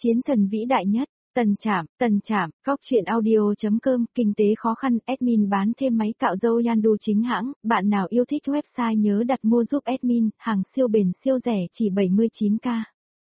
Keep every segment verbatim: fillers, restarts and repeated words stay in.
Chiến thần vĩ đại nhất, Tần Trạm, Tần Trạm, Góc truyện audio.com, kinh tế khó khăn, admin bán thêm máy cạo râu Yandu chính hãng, bạn nào yêu thích website nhớ đặt mua giúp admin, hàng siêu bền siêu rẻ chỉ bảy mươi chín k.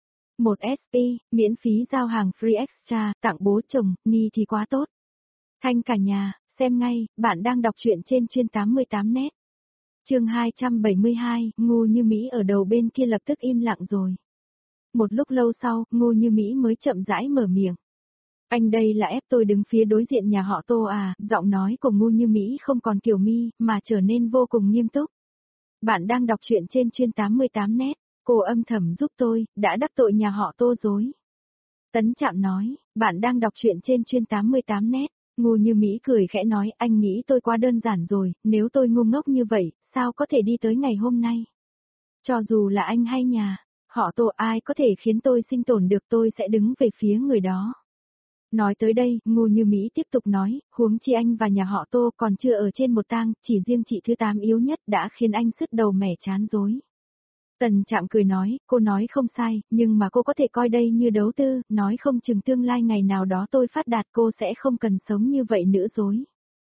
một ét pê, miễn phí giao hàng free extra, tặng bố chồng, ni thì quá tốt. Thanh cả nhà, xem ngay, bạn đang đọc truyện trên chuyên tám mươi tám net. Chương hai trăm bảy mươi hai, Ngô Như Mỹ ở đầu bên kia lập tức im lặng rồi. Một lúc lâu sau, Ngô Như Mỹ mới chậm rãi mở miệng. Anh đây là ép tôi đứng phía đối diện nhà họ Tô à, giọng nói của Ngô Như Mỹ không còn kiểu mi, mà trở nên vô cùng nghiêm túc. Bạn đang đọc truyện trên chuyên tám mươi tám net, cô âm thầm giúp tôi, đã đắc tội nhà họ Tô rồi. Tấn Trạm nói, bạn đang đọc truyện trên chuyên tám mươi tám net, Ngô Như Mỹ cười khẽ nói, anh nghĩ tôi quá đơn giản rồi, nếu tôi ngu ngốc như vậy, sao có thể đi tới ngày hôm nay. Cho dù là anh hay nhà họ Tô, ai có thể khiến tôi sinh tồn được, tôi sẽ đứng về phía người đó. Nói tới đây, Ngô Như Mỹ tiếp tục nói, huống chi anh và nhà họ Tô còn chưa ở trên một tang, chỉ riêng chị thứ tám yếu nhất đã khiến anh sứt đầu mẻ chán rối. Tần Trạm cười nói, cô nói không sai, nhưng mà cô có thể coi đây như đấu tư, nói không chừng tương lai ngày nào đó tôi phát đạt cô sẽ không cần sống như vậy nữa rồi.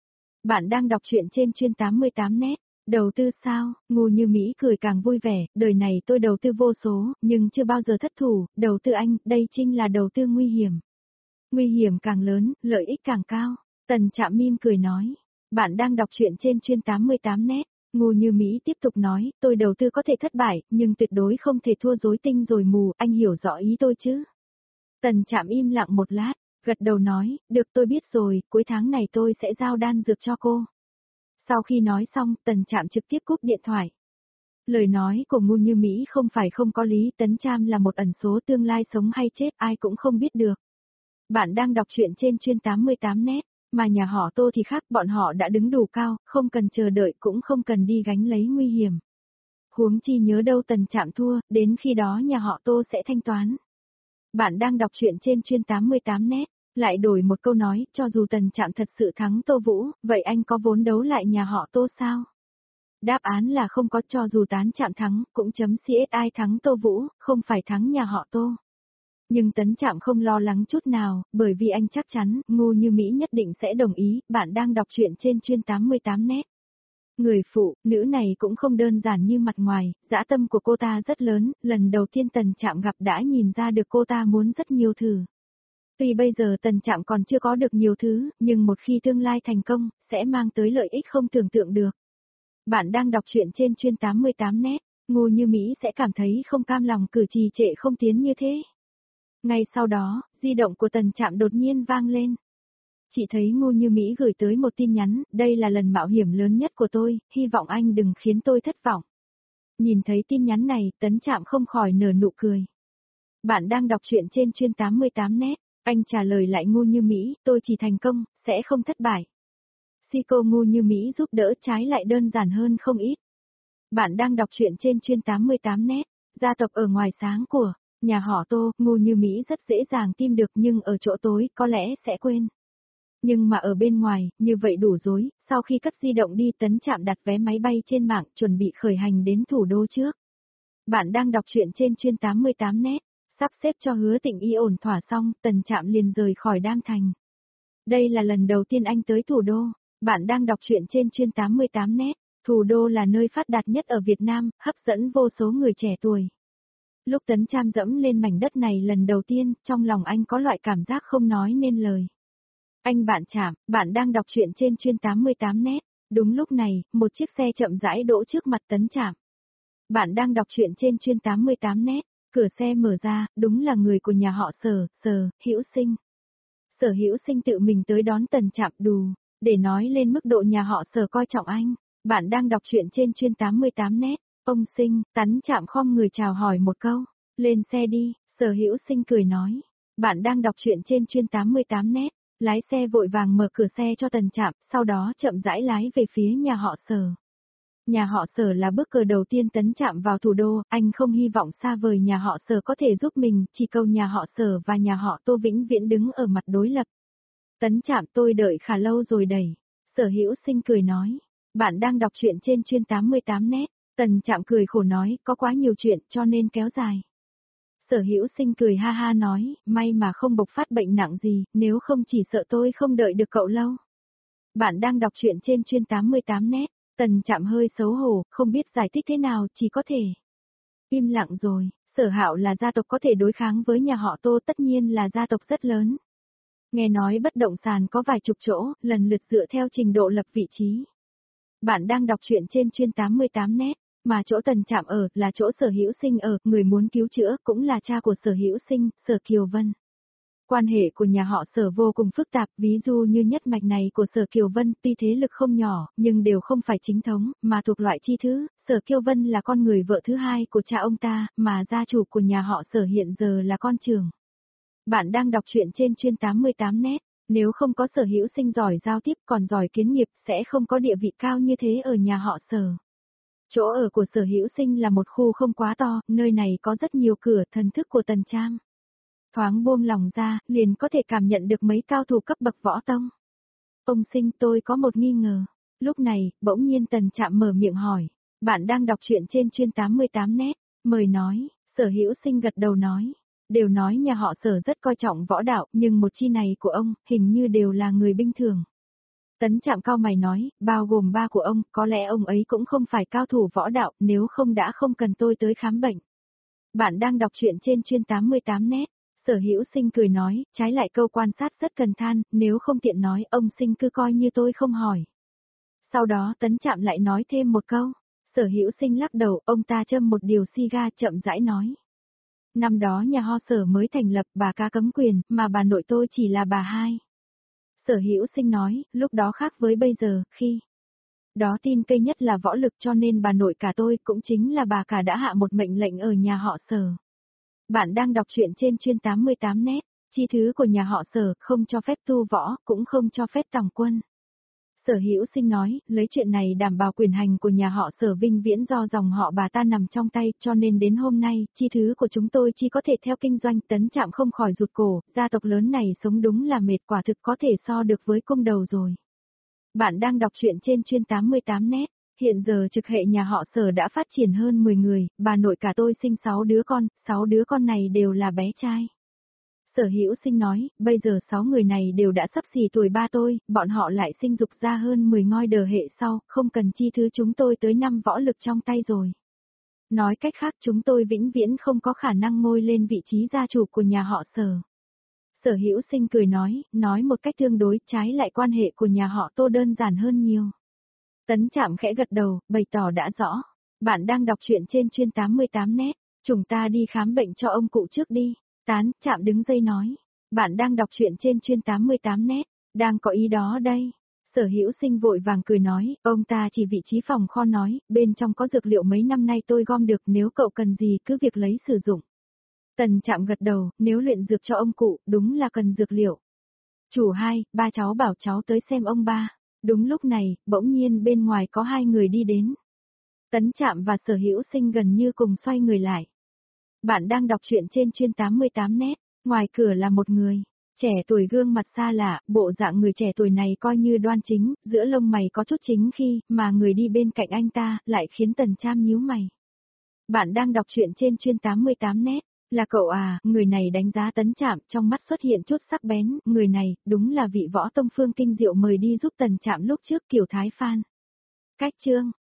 Bạn đang đọc truyện trên chuyên tám mươi tám net. Đầu tư sao? Ngô Như Mỹ cười càng vui vẻ, đời này tôi đầu tư vô số, nhưng chưa bao giờ thất thủ, đầu tư anh, đây chính là đầu tư nguy hiểm. Nguy hiểm càng lớn, lợi ích càng cao. Tần Trạm mỉm cười nói, bạn đang đọc truyện trên chuyên tám mươi tám net. Ngô Như Mỹ tiếp tục nói, tôi đầu tư có thể thất bại, nhưng tuyệt đối không thể thua rối tinh rồi mù, anh hiểu rõ ý tôi chứ? Tần Trạm im lặng một lát, gật đầu nói, được tôi biết rồi, cuối tháng này tôi sẽ giao đan dược cho cô. Sau khi nói xong, Tần Trạm trực tiếp cúp điện thoại. Lời nói của Ngô Như Mỹ không phải không có lý, Tấn Trạm là một ẩn số, tương lai sống hay chết ai cũng không biết được. Bạn đang đọc truyện trên chuyên tám mươi tám net, mà nhà họ Tô thì khác, bọn họ đã đứng đủ cao, không cần chờ đợi cũng không cần đi gánh lấy nguy hiểm. Huống chi nhớ đâu Tần Trạm thua, đến khi đó nhà họ Tô sẽ thanh toán. Bạn đang đọc truyện trên chuyên tám mươi tám net. Lại đổi một câu nói, cho dù Tần Trạm thật sự thắng Tô Vũ, vậy anh có vốn đấu lại nhà họ Tô sao? Đáp án là không có, cho dù Tán Trạm thắng, cũng chấm xê ét ai thắng Tô Vũ, không phải thắng nhà họ Tô. Nhưng Tấn Trạm không lo lắng chút nào, bởi vì anh chắc chắn, Ngô Như Mỹ nhất định sẽ đồng ý, bạn đang đọc truyện trên chuyên tám mươi tám net. Người phụ nữ này cũng không đơn giản như mặt ngoài, dã tâm của cô ta rất lớn, lần đầu tiên Tần Trạm gặp đã nhìn ra được cô ta muốn rất nhiều thử. Tuy bây giờ Tần Trạm còn chưa có được nhiều thứ, nhưng một khi tương lai thành công, sẽ mang tới lợi ích không tưởng tượng được. Bạn đang đọc truyện trên chuyên tám mươi tám net, Ngô Như Mỹ sẽ cảm thấy không cam lòng cử trì trệ không tiến như thế. Ngay sau đó, di động của Tần Trạm đột nhiên vang lên. Chị thấy Ngô Như Mỹ gửi tới một tin nhắn, đây là lần mạo hiểm lớn nhất của tôi, hy vọng anh đừng khiến tôi thất vọng. Nhìn thấy tin nhắn này, Tấn Trạm không khỏi nở nụ cười. Bạn đang đọc truyện trên chuyên tám mươi tám net. Anh trả lời lại Ngô Như Mỹ, tôi chỉ thành công, sẽ không thất bại. Si cô Ngô Như Mỹ giúp đỡ trái lại đơn giản hơn không ít. Bạn đang đọc truyện trên chuyên tám mươi tám net, gia tộc ở ngoài sáng của nhà họ Tô, Ngô Như Mỹ rất dễ dàng tìm được nhưng ở chỗ tối có lẽ sẽ quên. Nhưng mà ở bên ngoài, như vậy đủ rối, sau khi cất di động đi Tấn Trạm đặt vé máy bay trên mạng chuẩn bị khởi hành đến thủ đô trước. Bạn đang đọc truyện trên chuyên tám mươi tám net. Sắp xếp cho Hứa Tịnh Y ổn thỏa xong, Tần Trạm liền rời khỏi Đam Thành. Đây là lần đầu tiên anh tới thủ đô. Bạn đang đọc truyện trên chuyên tám mươi tám net. Thủ đô là nơi phát đạt nhất ở Việt Nam, hấp dẫn vô số người trẻ tuổi. Lúc Tấn Trạm dẫm lên mảnh đất này lần đầu tiên, trong lòng anh có loại cảm giác không nói nên lời. Anh bạn Trạm, bạn đang đọc truyện trên chuyên tám mươi tám net. Đúng lúc này, một chiếc xe chậm rãi đỗ trước mặt Tấn Trạm. Bạn đang đọc truyện trên chuyên tám mươi tám net. Cửa xe mở ra, đúng là người của nhà họ Sở, Sở, Hữu Sinh. Sở Hữu Sinh tự mình tới đón Tần Trạm đù, để nói lên mức độ nhà họ Sở coi trọng anh. Bạn đang đọc truyện trên chuyên tám mươi tám net. Ông Sinh, Tấn Trạm khom người chào hỏi một câu. Lên xe đi, Sở Hữu Sinh cười nói. Bạn đang đọc truyện trên chuyên tám mươi tám net. Lái xe vội vàng mở cửa xe cho Tần Trạm, sau đó chậm rãi lái về phía nhà họ Sở. Nhà họ Sở là bước cờ đầu tiên Tấn Trạm vào thủ đô, anh không hy vọng xa vời nhà họ Sở có thể giúp mình, chỉ cầu nhà họ Sở và nhà họ Tô vĩnh viễn đứng ở mặt đối lập. Tấn Trạm, tôi đợi khá lâu rồi đẩy. Sở Hữu Sinh cười nói. Bạn đang đọc truyện trên chuyên tám mươi tám net. Tần Trạm cười khổ nói, có quá nhiều chuyện cho nên kéo dài. Sở Hữu Sinh cười ha ha nói, may mà không bộc phát bệnh nặng gì, nếu không chỉ sợ tôi không đợi được cậu lâu. Bạn đang đọc truyện trên chuyên tám mươi tám net, Tần Trạm hơi xấu hổ, không biết giải thích thế nào, chỉ có thể im lặng rồi. Sở Hạo là gia tộc có thể đối kháng với nhà họ Tô, tất nhiên là gia tộc rất lớn. Nghe nói bất động sản có vài chục chỗ, lần lượt dựa theo trình độ lập vị trí. Bạn đang đọc truyện trên chuyên tám mươi tám net, mà chỗ Tần Trạm ở là chỗ Sở Hữu Sinh ở, người muốn cứu chữa cũng là cha của Sở Hữu Sinh, Sở Kiều Vân. Quan hệ của nhà họ Sở vô cùng phức tạp, ví dụ như nhất mạch này của Sở Kiều Vân tuy thế lực không nhỏ, nhưng đều không phải chính thống, mà thuộc loại chi thứ. Sở Kiều Vân là con người vợ thứ hai của cha ông ta, mà gia chủ của nhà họ Sở hiện giờ là con trưởng. Bạn đang đọc truyện trên chuyên tám mươi tám net, nếu không có Sở Hữu Sinh giỏi giao tiếp còn giỏi kiến nghiệp sẽ không có địa vị cao như thế ở nhà họ Sở. Chỗ ở của Sở Hữu Sinh là một khu không quá to, nơi này có rất nhiều cửa, thần thức của Tần Trạm thoáng buông lòng ra, liền có thể cảm nhận được mấy cao thủ cấp bậc võ tông. Ông Sinh, tôi có một nghi ngờ. Lúc này, bỗng nhiên Tần Trạm mở miệng hỏi. Bạn đang đọc truyện trên chuyên tám mươi tám net, mời nói. Sở Hữu Sinh gật đầu nói. Đều nói nhà họ Sở rất coi trọng võ đạo, nhưng một chi này của ông, hình như đều là người bình thường. Tấn Trạm cau mày nói, bao gồm ba của ông, có lẽ ông ấy cũng không phải cao thủ võ đạo, nếu không đã không cần tôi tới khám bệnh. Bạn đang đọc truyện trên chuyên tám mươi tám net. Sở Hữu Sinh cười nói, trái lại câu quan sát rất cần than, nếu không tiện nói, ông Sinh cứ coi như tôi không hỏi. Sau đó Tấn Trạm lại nói thêm một câu. Sở Hữu Sinh lắc đầu, ông ta châm một điều xì ga chậm rãi nói. Năm đó nhà họ Sở mới thành lập, bà ca cấm quyền, mà bà nội tôi chỉ là bà hai. Sở Hữu Sinh nói, lúc đó khác với bây giờ, khi đó tin cây nhất là võ lực, cho nên bà nội cả tôi cũng chính là bà cả đã hạ một mệnh lệnh ở nhà họ Sở. Bạn đang đọc truyện trên chuyên tám mươi tám net, chi thứ của nhà họ Sở không cho phép tu võ, cũng không cho phép tòng quân. Sở Hữu Sinh nói, lấy chuyện này đảm bảo quyền hành của nhà họ Sở vinh viễn do dòng họ bà ta nằm trong tay, cho nên đến hôm nay, chi thứ của chúng tôi chỉ có thể theo kinh doanh. Tấn Trạm không khỏi rụt cổ, gia tộc lớn này sống đúng là mệt, quả thực có thể so được với cung đầu rồi. Bạn đang đọc truyện trên chuyên tám mươi tám net. Hiện giờ trực hệ nhà họ Sở đã phát triển hơn mười người, bà nội cả tôi sinh sáu đứa con, sáu đứa con này đều là bé trai. Sở Hữu Sinh nói, bây giờ sáu người này đều đã sắp xỉ tuổi ba tôi, bọn họ lại sinh dục ra hơn mười ngôi đời hệ sau, không cần chi thứ chúng tôi tới năm võ lực trong tay rồi. Nói cách khác chúng tôi vĩnh viễn không có khả năng ngôi lên vị trí gia chủ của nhà họ Sở. Sở Hữu Sinh cười nói, nói một cách tương đối, trái lại quan hệ của nhà họ Tô đơn giản hơn nhiều. Tấn Trạm khẽ gật đầu, bày tỏ đã rõ. Bạn đang đọc truyện trên chuyên tám mươi tám net, chúng ta đi khám bệnh cho ông cụ trước đi. Tán Trạm đứng dây nói. Bạn đang đọc truyện trên chuyên tám mươi tám net, đang có ý đó đây. Sở Hữu Sinh vội vàng cười nói, ông ta chỉ vị trí phòng kho nói, bên trong có dược liệu mấy năm nay tôi gom được, nếu cậu cần gì cứ việc lấy sử dụng. Tần Trạm gật đầu, nếu luyện dược cho ông cụ, đúng là cần dược liệu. Chủ hai, ba cháu bảo cháu tới xem ông ba. Đúng lúc này, bỗng nhiên bên ngoài có hai người đi đến. Tấn Trạm và Sở Hữu Sinh gần như cùng xoay người lại. Bạn đang đọc truyện trên chuyên tám mươi tám net, ngoài cửa là một người, trẻ tuổi gương mặt xa lạ, bộ dạng người trẻ tuổi này coi như đoan chính, giữa lông mày có chút chính khi, mà người đi bên cạnh anh ta, lại khiến Tần Trạm nhíu mày. Bạn đang đọc truyện trên chuyên tám mươi tám net, là cậu à, người này đánh giá Tấn Trạm, trong mắt xuất hiện chút sắc bén, người này, đúng là vị võ tông Phương Kinh Diệu mời đi giúp Tần Trạm lúc trước Kiều Thái Phan. Cách chương